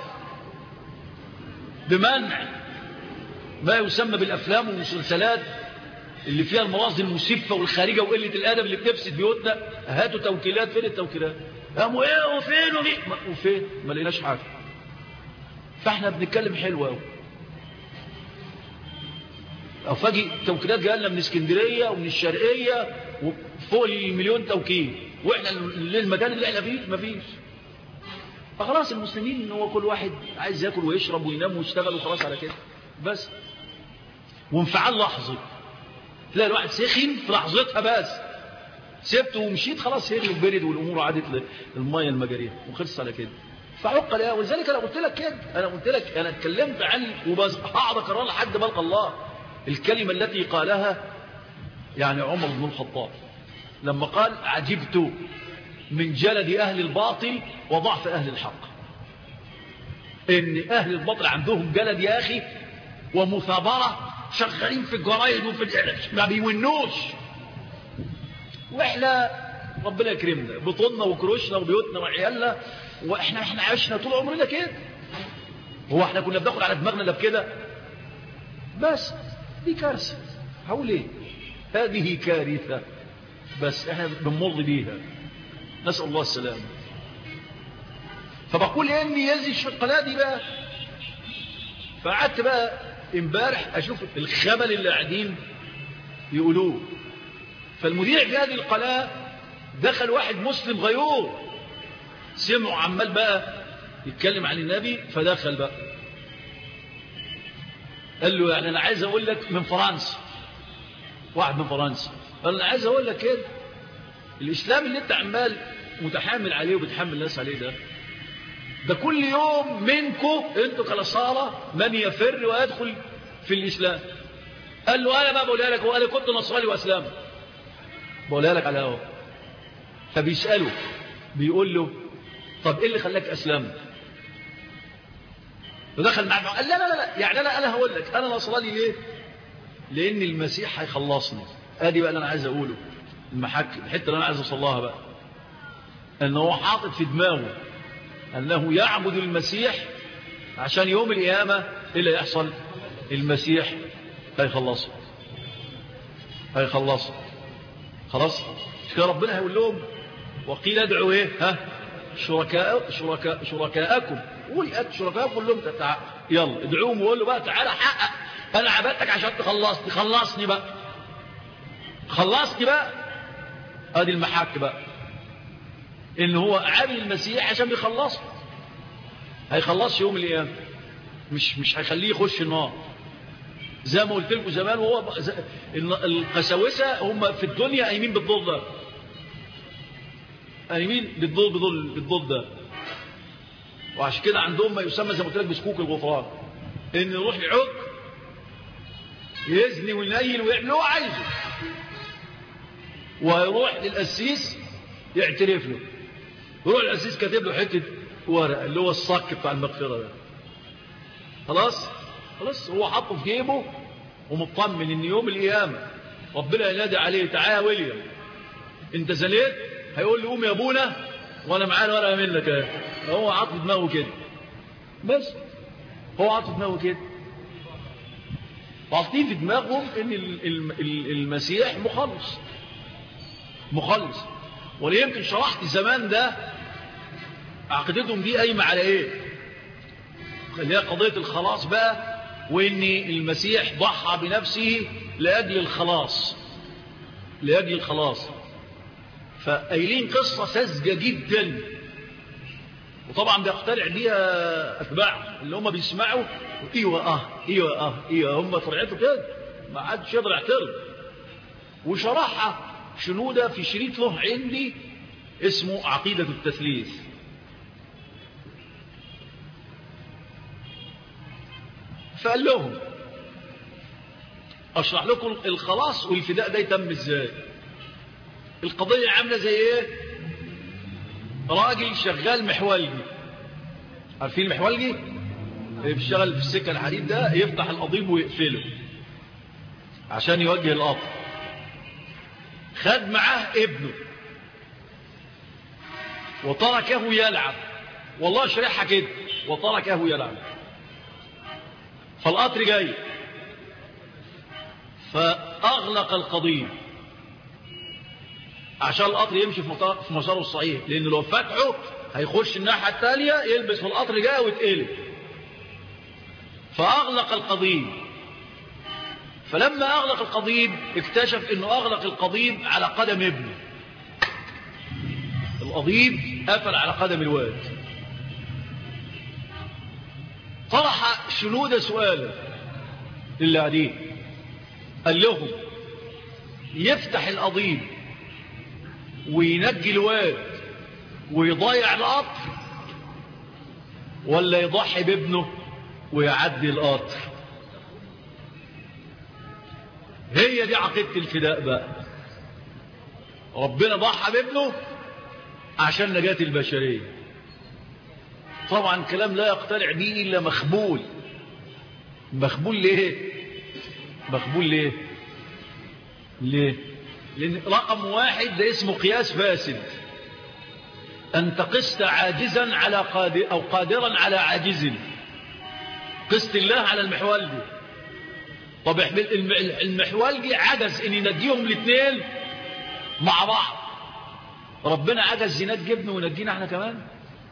S1: بمنع ما يسمى بالافلام والمسلسلات اللي فيها المناظر المسفة والخارجة وقلة الادب اللي بتفسد بيوتنا. هاتوا توكيلات، فين التوكيلات؟ قاموا ايه وفين ما لقيناش حاجة. فاحنا بنتكلم حلو قوي، او فاجئ توكيلات جاء لنا من اسكندريه ومن الشرقيه وفوق المليون توكيل، واحنا للمكان اللي احنا فيه مفيش. فخلاص المسلمين ان هو كل واحد عايز ياكل ويشرب وينام ويشتغل وخلاص على كده بس. وانفعال لحظي، تلاقي الواحد سخن في لحظتها بس، سبته ومشيت خلاص هدي وبرد والامور عادت للميه المجاريه وخلص على كده. فعق لها. ولذلك انا قلت لك كده، انا اتكلمت عن وبس هقعد اكررها لحد ما القى الله الكلمه التي قالها يعني عمر بن الخطاب لما قال عجبت من جلد اهل الباطل وضعف اهل الحق. ان اهل الباطل عندهم جلد يا اخي ومثابره، شغالين في الجرايد وفي ما بيونوش، واحنا ربنا يكرمنا بطولنا وكروشنا وبيوتنا وعيالنا، واحنا عشنا طول عمرنا كده. هو احنا كنا بناخد على دماغنا ده بكده بس؟ دي كارثه. هقول ايه؟ هذه كارثه بس احنا بنمر بيها، نسال الله السلامه. فبقول اني يزي القناه دي بقى. فقعدت بقى امبارح اشوف الخبل اللي قاعدين يقولوه. فالمذيع في هذه القناه دخل واحد مسلم غيور، سمعوا عمال بقى يتكلم عن النبي، فدخل بقى قال له يعني انا عايز اقول لك من فرنسا، واحد من فرنسا قال انا عايز اقول لك كده الاسلام اللي انت عمال متحامل عليه وبتحمل الناس عليه ده كل يوم منكم انتوا كنصارى من يفر ويدخل في الاسلام. قال له انا بقى بقولها لك، وانا كنت نصراني واسلام، بقولها لك على هو. فبيساله بيقول له طب ايه اللي خلاك اسلمت؟ ودخل معاه قال لا يعني انا هقول لك انا نصراني ليه؟ لان المسيح هيخلصني. ادي بقى اللي انا عايز اقوله، الحته اللي انا عايز اوصلها بقى، انه هو حاطط في دماغه انه يعبد المسيح عشان يوم القيامة ايه اللي يحصل؟ المسيح هيخلصه خلاص. كده ربنا هيقول لهم وقيل ادعوا ايه؟ ها شركاءكم. قول شركاءكم كلهم يلا ادعوهم وقول له بقى تعالى حقق، انا عبدتك عشان خلصني بقى. ادي المحك بقى، ان هو عامل المسيح عشان بيخلصه، هيخلص يوم القيامه، مش هيخليه يخش النار. زي ما قلت لكم زمان، وهو القساوسه هم في الدنيا قايمين بالضد ده، قايمين بالضد ده. وعشان كده عندهم ما يسمى زي ما قلت لك بسكوك الغفران، ان يروح يعق يزني وينيل ويعمل اللي هو عايزه، ويروح للقسيس يعترف له، يروح القسيس كاتب له حته ورقه اللي هو الصك بتاع المغفره ده. خلاص هو حاطه في جيبه ومطمن ان يوم القيامه ربنا ينادي عليه تعالى يا ويليام انت زنيت، هيقول له قوم يا ابونا وانا معايا الورقه منك اهي. هو عاطف دماغه كده، بس هو عاطف دماغه كده، وعاطفين في دماغهم ان المسيح مخلص. ولا يمكن شرحت زمان ده عقيدتهم دي قايمه على ايه؟ اللي هي قضيه الخلاص بقى، وان المسيح ضحى بنفسه لاجل الخلاص. فقايلين قصه ساذجه جدا، وطبعا بيقتنع بيها اتباع اللي هم بيسمعوا ايوه هم طلعته كده، ما حدش يقدر يعترض. وشرحها شنودة في شريط له عندي اسمه عقيدة التثليث. فقال لهم اشرح لكم الخلاص والفداء ده يتم ازاي. القضية عاملة زي ايه؟ راجل شغال محولجي، عارفين المحولجي؟ بيشتغل في السكة الحديد ده، يفتح القضيب ويقفله عشان يوجه القطر. خد معاه ابنه وتركه يلعب، والله شريحها كده، وتركه يلعب. فالقطر جاي فأغلق القضيب عشان القطر يمشي في مساره الصحيح، لأن لو فتحه هيخش الناحية التالية يلبس في القطر جاي ويتقلب. فأغلق القضيب. فلما أغلق القضيب اكتشف أنه أغلق القضيب على قدم ابنه. القضيب قفل على قدم الواد. طرح شنودة سؤالا للي قاعدين، قال لهم يفتح القضيب وينجي الواد ويضيع القطر، ولا يضحي بابنه ويعدي القطر؟ هي دي عقيدة الفداء بقى. ربنا ضحى بابنه عشان نجاة البشرية. طبعا كلام لا يقتنع به إلا مخبول. ليه؟ لأن رقم واحد ده اسمه قياس فاسد. أنت قست عاجزا على قادر أو قادرا على عاجز. قست الله على المحولجي. طب المحولجي عجز ان ينجيهم الاثنين مع بعض، ربنا عجز ينجي ابنه وينجينا احنا كمان؟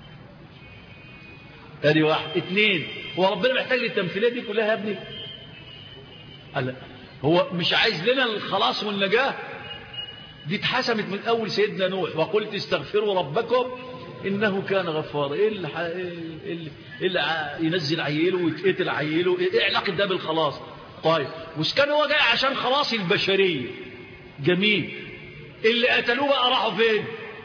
S1: ادي واحد. اثنين، هو ربنا محتاج للتمثيليه دي كلها يا ابني؟ لا، هو مش عايز لنا الخلاص والنجاه؟ دي اتحسمت من اول سيدنا نوح، وقلت استغفروا ربكم انه كان غفارا. ايه اللي ينزل عيله ويتقتل عيله؟ ايه علاقه ده بالخلاص؟ طيب مش كان هو جاي عشان خلاص البشريه؟ جميل. اللي قتلوه بقى راحوا فين؟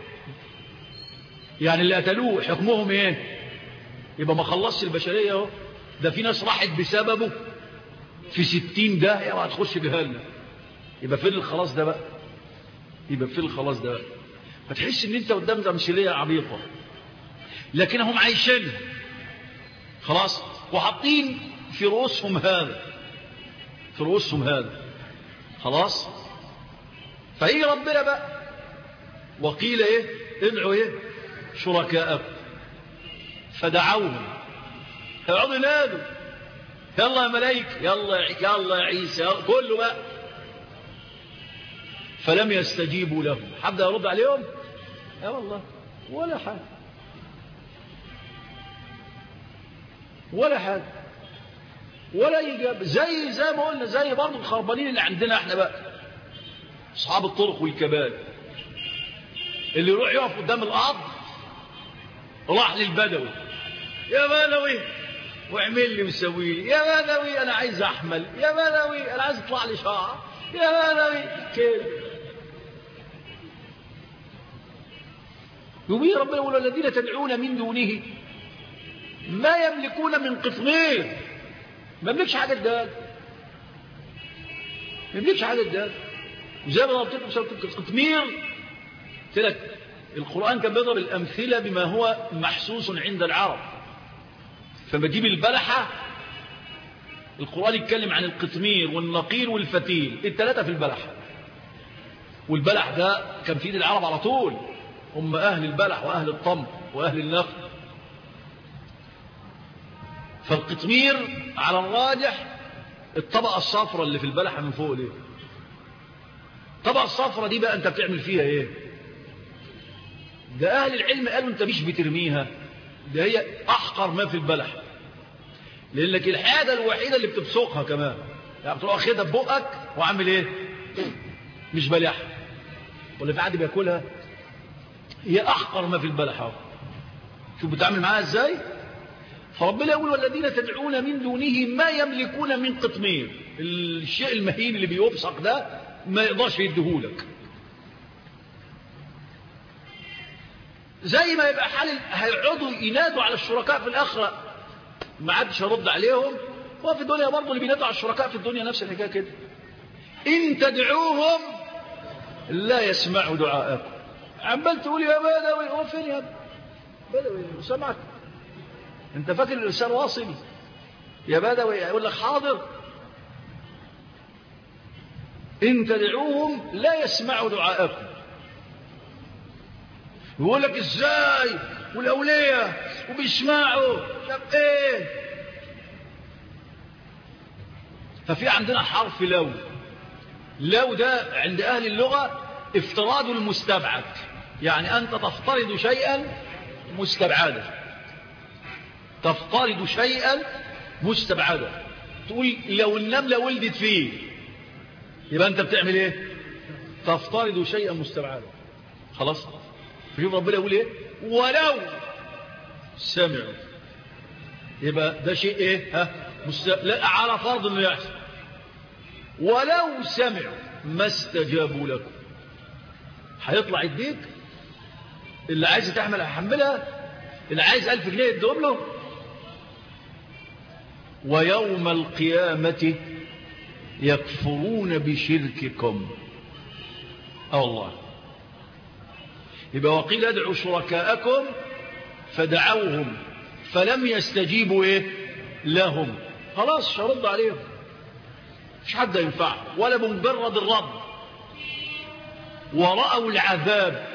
S1: يعني اللي قتلوه حكمهم ايه؟ يبقى ما خلصش البشريه اهو. ده في ناس راحت بسببه في 60 داهيه وهتخش جهنم. يبقى فين الخلاص ده بقى؟ فتحس ان انت قدام تمثيليه عميقه، لكن هم عايشين خلاص وحاطين في رؤوسهم هذا خلاص. فيجي ربنا بقى وقيل ادعوا شركاءكم، فدعوهم يقعدوا ينادوا يلا يا ملائكة، يلا يا عيسى، يلا كله بقى. فلم يستجيبوا له. حد يرد عليهم؟ يا والله ولا حاجة، ولا حاجة، ولا إجابة. زي ما قلنا، زي برضه الخربانين اللي عندنا احنا بقى، أصحاب الطرق والكبال، اللي يروح يقف قدام الأرض، راح للبدوي، يا بدوي واعمل لي وسوي لي، يا بدوي أنا عايز أحمل، يا بدوي أنا عايز يطلع لي شعر، يا بدوي كده. يبين ربنا يقول الذين تدعون من دونه ما يملكون من قطمير. ما يملكش حاجة الدال، ما يملكش حاجة الدال. وزي ما ضربت لكم سورة القطمير قلت لك القرآن كان بيضرب الأمثلة بما هو محسوس عند العرب. فما تجيب البلحة، القرآن يتكلم عن القطمير والنقير والفتيل، الثلاثة في البلحة. والبلح ده كان في ايد العرب على طول، هم أهل البلح وأهل الطمر وأهل النقل. فالقطمير على الراجح الطبقة الصفراء اللي في البلحة من فوق دي. الطبقة الصفراء دي بقى أنت بتعمل فيها إيه؟ ده أهل العلم قالوا أنت مش بترميها، ده هي أحقر ما في البلح، لأنك الحاجة الوحيدة اللي بتبصقها كمان، يعني بتروح واخدها ببقك وعامل إيه؟ مش بلحة ولا في حد بياكلها، هي أحقر ما في البلح اهو. شوف بتعمل معاها إزاي؟ فربنا يقول والذين تدعون من دونه ما يملكون من قطمير. الشيء المهين اللي بيبصق ده ما يقدرش يديهولك. زي ما يبقى حال هيقعدوا ينادوا على الشركاء في الآخرة ما عادش يرد عليهم، وفي الدنيا برضه اللي بينادوا على الشركاء في الدنيا نفس الحكايه كده. إن تدعوهم لا يسمعوا دعاءكم. عمال تقول يا بدوي، هو فين يا بدوي؟ سمعك انت فاكر الإرسال واصل؟ يا بدوي يقول لك حاضر. إن تدعوهم لا يسمعوا دعاءكم. يقول لك ازاي والأولياء وبيسمعوا طب ايه؟ ففي عندنا حرف لو. لو ده عند أهل اللغة افتراض المستبعد، يعني أنت تفترض شيئا مستبعدا، تفترض شيئا مستبعدا. تقول لو النملة ولدت فيه، يبقى أنت بتعمل إيه؟ تفترض شيئا مستبعدا. خلاص. فشوف ربنا يقول إيه؟ ولو سمعوا، يبقى ده شيء إيه؟ لا على فرض إنه يحصل. ولو سمعوا ما استجابوا لكم. هيطلع يديك اللي عايز تحمل هحملها، اللي عايز 1000 جنيه يديهم له. ويوم القيامة يكفرون بشرككم. الله. يبقى وقيل ادعوا شركاءكم فدعوهم فلم يستجيبوا ايه لهم. خلاص مش هرد عليهم، مش حد ينفع ولا بمجرد الرد. ورأوا العذاب.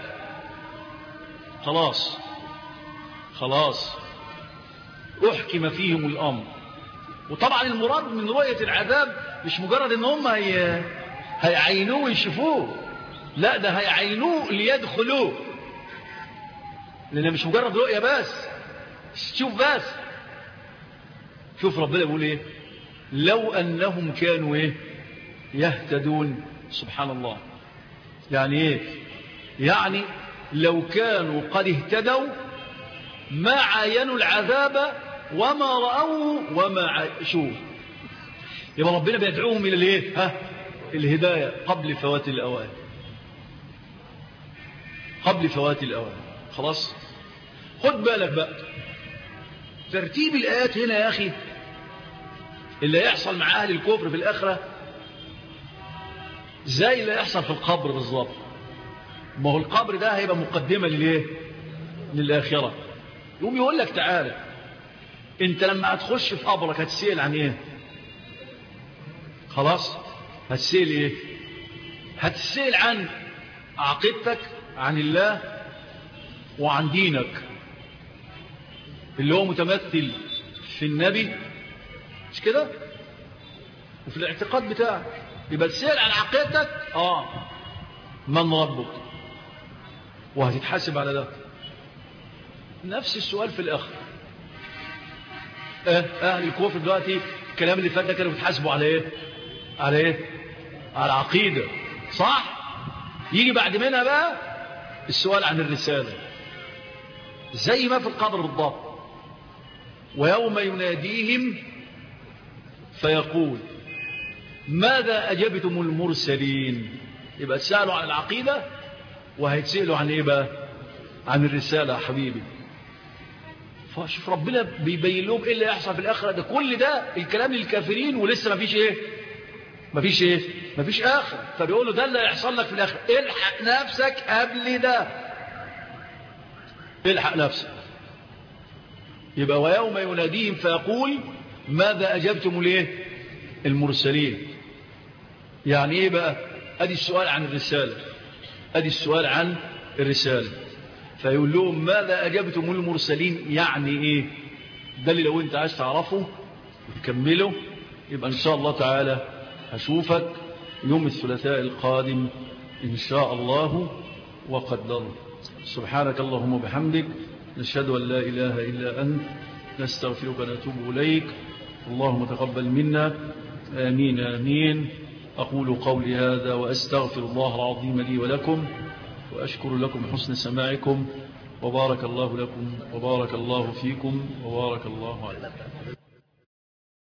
S1: خلاص احكم فيهم الامر. وطبعا المراد من رؤية العذاب مش مجرد ان هم هيعينوه ويشوفوه، لا ده هيعينوه ليدخلوه، لان مش مجرد رؤية بس، شوف بس. شوف ربنا يقول ايه؟ لو انهم كانوا ايه يهتدون. سبحان الله. يعني ايه؟ يعني لو كانوا قد اهتدوا ما عاينوا العذاب وما رأوه وما عاشوه. يبقى ربنا بيدعوهم الى الايه؟ الهداية قبل فوات الاوان، قبل فوات الاوان. خلاص. خد بالك بقى ترتيب الايات هنا يا اخي، اللي يحصل مع اهل الكفر في الاخره زي اللي يحصل في القبر بالظبط. ما هو القبر ده هيبقى مقدمه للايه؟ للاخره. يقوم يقول لك تعالى انت لما هتخش في قبرك هتسأل عن ايه؟ خلاص. هتسأل ايه؟ هتسأل عن عقيدتك، عن الله، وعن دينك اللي هو متمثل في النبي، مش كده؟ وفي الاعتقاد بتاعك. يبقى تسأل عن عقيدتك من ربك، وهتتحاسب على ده. نفس السؤال في الآخر. أهل الكفر دلوقتي الكلام اللي فات ده كانوا بيتحاسبوا على إيه؟ على إيه؟ على عقيدة، صح؟ يجي بعد منها بقى السؤال عن الرسالة، زي ما في القبر بالضبط. ويوم يناديهم فيقول ماذا أجبتم المرسلين. يبقى تسألوا عن العقيدة وهيتسألوا عن إيه بقى؟ عن الرسالة يا حبيبي. فشوف ربنا بيبين لهم إيه اللي يحصل في الآخرة. ده كل ده الكلام للكافرين ولسه ما فيش إيه؟ ما فيش إيه؟ ما فيش آخر. فبيقول له ده اللي هيحصل لك في الآخرة، الحق نفسك قبل ده، الحق نفسك. يبقى ويوم يناديهم فيقول ماذا أجبتم ليه المرسلين. يعني إيه بقى؟ أدي السؤال عن الرسالة، أدي السؤال عن الرسالة. فيقول لهم ماذا أجبتم المرسلين، يعني إيه؟ ده اللي لو أنت عايز تعرفه وتكمله يبقى إن شاء الله تعالى هشوفك يوم الثلاثاء القادم إن شاء الله وقدره. سبحانك اللهم وبحمدك، نشهد أن لا إله إلا أنت، نستغفرك ونتوب إليك. اللهم تقبل منا، آمين آمين. أقول قولي هذا وأستغفر الله العظيم لي ولكم، وأشكر لكم حسن سماعكم، وبارك الله لكم وبارك الله فيكم وبارك الله عليكم.